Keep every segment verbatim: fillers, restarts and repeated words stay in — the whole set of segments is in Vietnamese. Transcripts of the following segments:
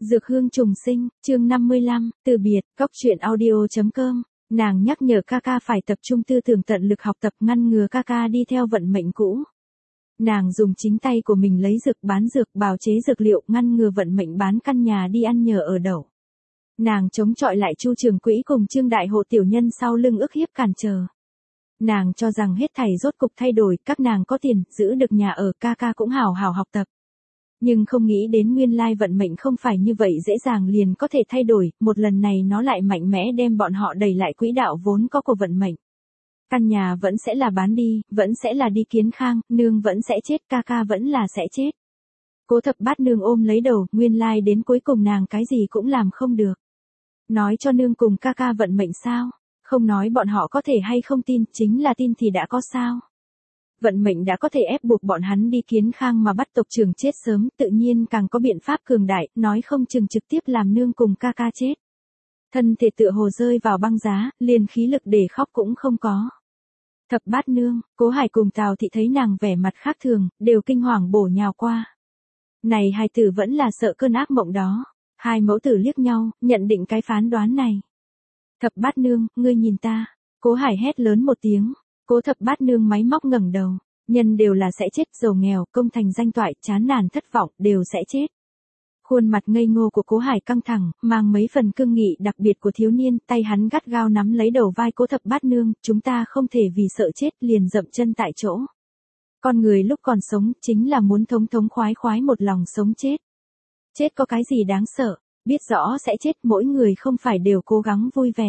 Dược hương trùng sinh, chương năm mươi lăm, từ biệt, góc truyện audio chấm com. Nàng nhắc nhở ca ca phải tập trung tư tưởng tận lực học tập ngăn ngừa ca ca đi theo vận mệnh cũ. Nàng dùng chính tay của mình lấy dược bán dược bào chế dược liệu ngăn ngừa vận mệnh bán căn nhà đi ăn nhờ ở đậu. Nàng chống chọi lại Chu Trường Quỹ cùng Trương Đại Hộ tiểu nhân sau lưng ức hiếp cản trở. Nàng cho rằng hết thảy rốt cục thay đổi, các nàng có tiền, giữ được nhà ở, ca ca cũng hào hào học tập. Nhưng không nghĩ đến nguyên lai vận mệnh không phải như vậy dễ dàng liền có thể thay đổi, một lần này nó lại mạnh mẽ đem bọn họ đẩy lại quỹ đạo vốn có của vận mệnh. Căn nhà vẫn sẽ là bán đi, vẫn sẽ là đi Kiến Khang, nương vẫn sẽ chết, ca ca vẫn là sẽ chết. Cố Thập Bát nương ôm lấy đầu, nguyên lai đến cuối cùng nàng cái gì cũng làm không được. Nói cho nương cùng ca ca vận mệnh sao? Không nói bọn họ có thể hay không tin, chính là tin thì đã có sao? Vận mệnh đã có thể ép buộc bọn hắn đi Kiến Khang mà bắt tộc trưởng chết sớm, tự nhiên càng có biện pháp cường đại, nói không chừng trực tiếp làm nương cùng ca ca chết. Thân thể tựa hồ rơi vào băng giá, liền khí lực để khóc cũng không có. Thập Bát nương, Cố Hải cùng Tào Thị thấy nàng vẻ mặt khác thường, đều kinh hoàng bổ nhào qua. Này hai tử vẫn là sợ cơn ác mộng đó. Hai mẫu tử liếc nhau, nhận định cái phán đoán này. Thập Bát nương, ngươi nhìn ta. Cố Hải hét lớn một tiếng. Cố Thập Bát nương máy móc ngẩng đầu, nhân đều là sẽ chết, giàu nghèo, công thành danh toại, chán nản thất vọng, đều sẽ chết. Khuôn mặt ngây ngô của Cố Hải căng thẳng, mang mấy phần cương nghị đặc biệt của thiếu niên, tay hắn gắt gao nắm lấy đầu vai Cố Thập Bát nương, chúng ta không thể vì sợ chết liền dậm chân tại chỗ. Con người lúc còn sống, chính là muốn thống thống khoái khoái một lòng sống chết. Chết có cái gì đáng sợ, biết rõ sẽ chết, mỗi người không phải đều cố gắng vui vẻ.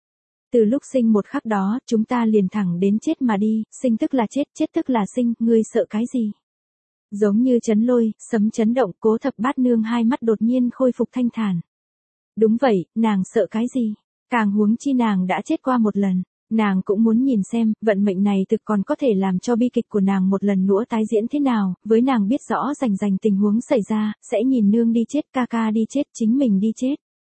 Từ lúc sinh một khắc đó, chúng ta liền thẳng đến chết mà đi, sinh tức là chết, chết tức là sinh, ngươi sợ cái gì? Giống như chấn lôi, sấm chấn động, Cố Thập Bát nương hai mắt đột nhiên khôi phục thanh thản. Đúng vậy, nàng sợ cái gì? Càng huống chi nàng đã chết qua một lần, nàng cũng muốn nhìn xem, vận mệnh này thực còn có thể làm cho bi kịch của nàng một lần nữa tái diễn thế nào, với nàng biết rõ rành rành tình huống xảy ra, sẽ nhìn nương đi chết, ca ca đi chết, chính mình đi chết.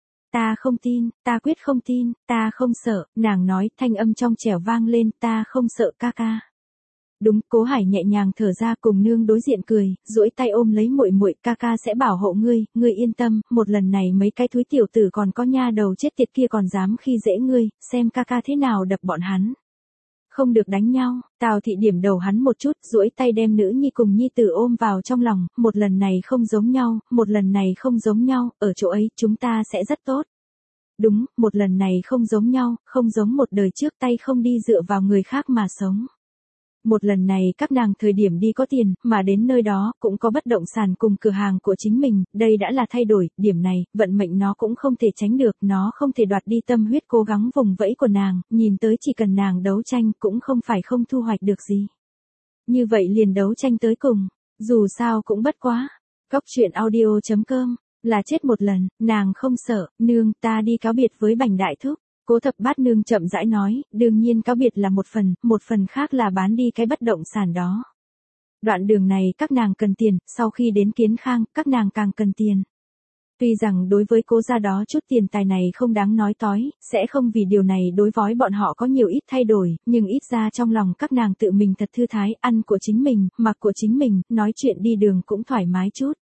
Ta không tin, ta quyết không tin, ta không sợ, nàng nói, thanh âm trong trẻo vang lên, ta không sợ ca ca. Đúng, Cố Hải nhẹ nhàng thở ra cùng nương đối diện cười, duỗi tay ôm lấy muội muội, ca ca sẽ bảo hộ ngươi, ngươi yên tâm, một lần này mấy cái thúi tiểu tử còn có nha đầu chết tiệt kia còn dám khi dễ ngươi, xem ca ca thế nào đập bọn hắn. Không được đánh nhau, Tào Thị điểm đầu hắn một chút, duỗi tay đem nữ nhi cùng nhi tử ôm vào trong lòng, một lần này không giống nhau, một lần này không giống nhau, ở chỗ ấy chúng ta sẽ rất tốt. Đúng, một lần này không giống nhau, không giống một đời trước tay không đi dựa vào người khác mà sống. Một lần này các nàng thời điểm đi có tiền, mà đến nơi đó cũng có bất động sản cùng cửa hàng của chính mình, đây đã là thay đổi, điểm này, vận mệnh nó cũng không thể tránh được, nó không thể đoạt đi tâm huyết cố gắng vùng vẫy của nàng, nhìn tới chỉ cần nàng đấu tranh cũng không phải không thu hoạch được gì. Như vậy liền đấu tranh tới cùng, dù sao cũng bất quá. Góc truyện audio chấm com, là chết một lần, nàng không sợ, nương ta đi cáo biệt với Bành Đại Thúc. Cố Thập Bát nương chậm rãi nói, đương nhiên cáo biệt là một phần, một phần khác là bán đi cái bất động sản đó. Đoạn đường này các nàng cần tiền, sau khi đến Kiến Khang, các nàng càng cần tiền. Tuy rằng đối với Cố gia đó chút tiền tài này không đáng nói tói, sẽ không vì điều này đối với bọn họ có nhiều ít thay đổi, nhưng ít ra trong lòng các nàng tự mình thật thư thái, ăn của chính mình, mặc của chính mình, nói chuyện đi đường cũng thoải mái chút.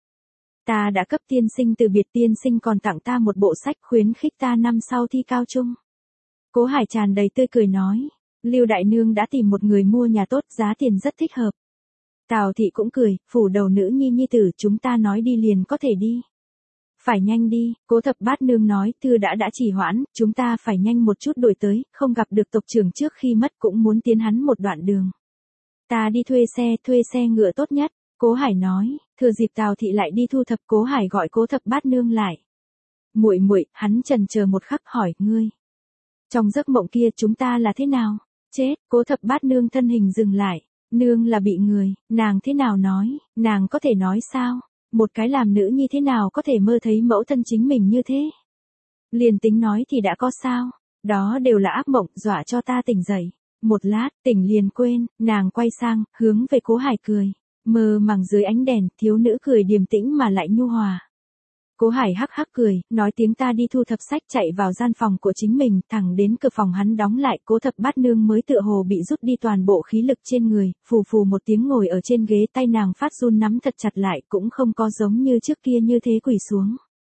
Ta đã cấp tiên sinh từ biệt, tiên sinh còn tặng ta một bộ sách khuyến khích ta năm sau thi cao trung. Cố Hải tràn đầy tươi cười nói, Lưu đại nương đã tìm một người mua nhà tốt, giá tiền rất thích hợp. Tào Thị cũng cười, phủ đầu nữ nhi nhi tử, chúng ta nói đi liền có thể đi. Phải nhanh đi, Cố Thập Bát nương nói, thư đã đã trì hoãn, chúng ta phải nhanh một chút đổi tới, không gặp được tộc trưởng trước khi mất cũng muốn tiến hắn một đoạn đường. Ta đi thuê xe, thuê xe ngựa tốt nhất, Cố Hải nói, thừa dịp Tào Thị lại đi thu thập, Cố Hải gọi Cố Thập Bát nương lại. Muội muội, hắn chần chờ một khắc hỏi, ngươi. Trong giấc mộng kia chúng ta là thế nào? Chết, Cố Thập Bát nương thân hình dừng lại, nương là bị người, nàng thế nào nói, nàng có thể nói sao? Một cái làm nữ nhi thế nào có thể mơ thấy mẫu thân chính mình như thế? Liền tính nói thì đã có sao? Đó đều là ác mộng, dọa cho ta tỉnh dậy. Một lát, tỉnh liền quên, nàng quay sang, hướng về Cố Hải cười. Mơ màng dưới ánh đèn, thiếu nữ cười điềm tĩnh mà lại nhu hòa. Cố Hải hắc hắc cười, nói tiếng ta đi thu thập sách, chạy vào gian phòng của chính mình, thẳng đến cửa phòng hắn đóng lại, Cố Thập Bát nương mới tựa hồ bị rút đi toàn bộ khí lực trên người, phù phù một tiếng ngồi ở trên ghế, tay nàng phát run nắm thật chặt lại, cũng không có giống như trước kia như thế quỳ xuống.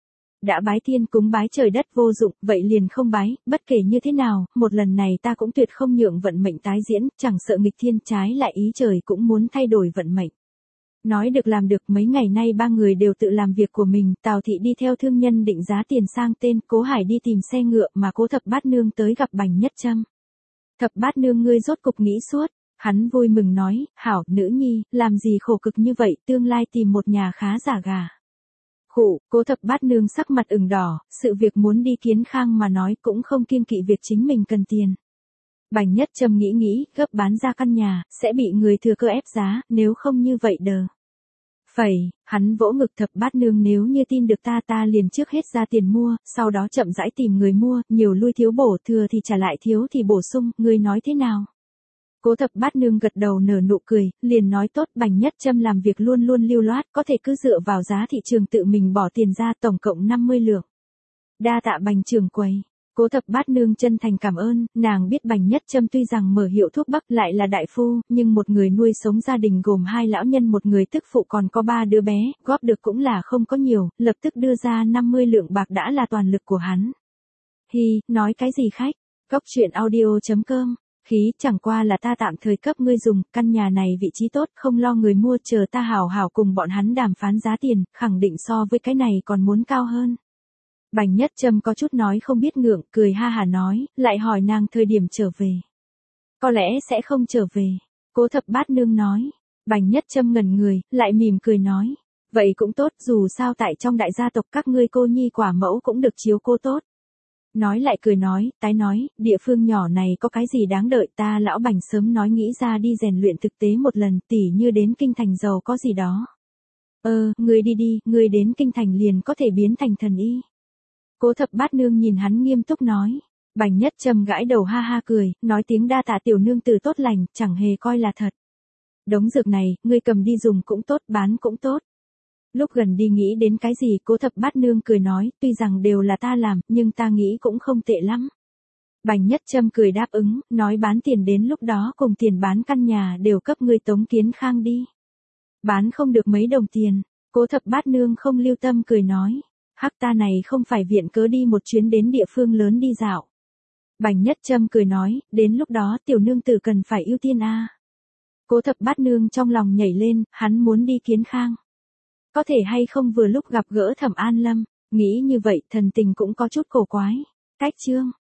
đã bái thiên cúng bái trời đất vô dụng, vậy liền không bái, bất kể như thế nào, một lần này ta cũng tuyệt không nhượng vận mệnh tái diễn, chẳng sợ nghịch thiên, trái lại ý trời cũng muốn thay đổi vận mệnh. Nói được làm được, mấy ngày nay ba người đều tự làm việc của mình, Tào Thị đi theo thương nhân định giá tiền sang tên, Cố Hải đi tìm xe ngựa mà Cố Thập Bát Nương tới gặp Bành Nhất Trâm. Thập Bát Nương ngươi rốt cục nghĩ suốt, hắn vui mừng nói, hảo, nữ nhi, làm gì khổ cực như vậy, tương lai tìm một nhà khá giả gà. Khụ, Cố Thập Bát Nương sắc mặt ửng đỏ, sự việc muốn đi Kiến Khang mà nói cũng không kiêng kỵ việc chính mình cần tiền. Bành Nhất Trâm nghĩ nghĩ, gấp bán ra căn nhà, sẽ bị người thừa cơ ép giá, nếu không như vậy đờ. Phẩy, hắn vỗ ngực. Thập Bát Nương, nếu như tin được ta ta liền trước hết ra tiền mua, sau đó chậm rãi tìm người mua, nhiều lui thiếu bổ, thừa thì trả lại thiếu thì bổ sung, ngươi nói thế nào? Cố Thập Bát Nương gật đầu nở nụ cười, liền nói tốt. Bành Nhất Trâm làm việc luôn luôn lưu loát, có thể cứ dựa vào giá thị trường tự mình bỏ tiền ra, tổng cộng năm mươi lượng. Đa tạ Bành trưởng quầy. Cố Thập Bát Nương chân thành cảm ơn, nàng biết Bành Nhất Trâm tuy rằng mở hiệu thuốc bắc lại là đại phu, nhưng một người nuôi sống gia đình gồm hai lão nhân, một người tức phụ còn có ba đứa bé, góp được cũng là không có nhiều, lập tức đưa ra năm mươi lượng bạc đã là toàn lực của hắn. Hi, nói cái gì khách? Cóc truyện audio chấm com. Khí, chẳng qua là ta tạm thời cấp ngươi dùng, căn nhà này vị trí tốt, không lo người mua, chờ ta hảo hảo cùng bọn hắn đàm phán giá tiền, khẳng định so với cái này còn muốn cao hơn. Bành Nhất Trâm có chút nói không biết ngượng, cười ha hà nói, lại hỏi nàng thời điểm trở về. Có lẽ sẽ không trở về. Cố Thập Bát Nương nói. Bành Nhất Trâm ngẩn người, lại mỉm cười nói. Vậy cũng tốt, dù sao tại trong đại gia tộc các ngươi cô nhi quả mẫu cũng được chiếu cô tốt. Nói lại cười nói, tái nói, địa phương nhỏ này có cái gì đáng đợi, ta lão Bành sớm nói nghĩ ra đi rèn luyện thực tế một lần, tỉ như đến kinh thành giàu có gì đó. Ờ, ngươi đi đi, ngươi đến kinh thành liền có thể biến thành thần y. Cố Thập Bát Nương nhìn hắn nghiêm túc nói. Bành Nhất Trâm gãi đầu ha ha cười, nói tiếng đa tạ tiểu nương tử tốt lành, chẳng hề coi là thật. Đống dược này, ngươi cầm đi dùng cũng tốt, bán cũng tốt. Lúc gần đi nghĩ đến cái gì, Cố Thập Bát Nương cười nói, tuy rằng đều là ta làm, nhưng ta nghĩ cũng không tệ lắm. Bành Nhất Trâm cười đáp ứng, nói bán tiền đến lúc đó cùng tiền bán căn nhà đều cấp ngươi Tống Kiến Khang đi. Bán không được mấy đồng tiền, Cố Thập Bát Nương không lưu tâm cười nói. Hắc, ta này không phải viện cớ đi một chuyến đến địa phương lớn đi dạo. Bành Nhất Trâm cười nói, đến lúc đó tiểu nương tử cần phải ưu tiên a. Cố Thập Bát Nương trong lòng nhảy lên, hắn muốn đi Kiến Khang. Có thể hay không vừa lúc gặp gỡ Thẩm An Lâm, nghĩ như vậy thần tình cũng có chút cổ quái. Cách chương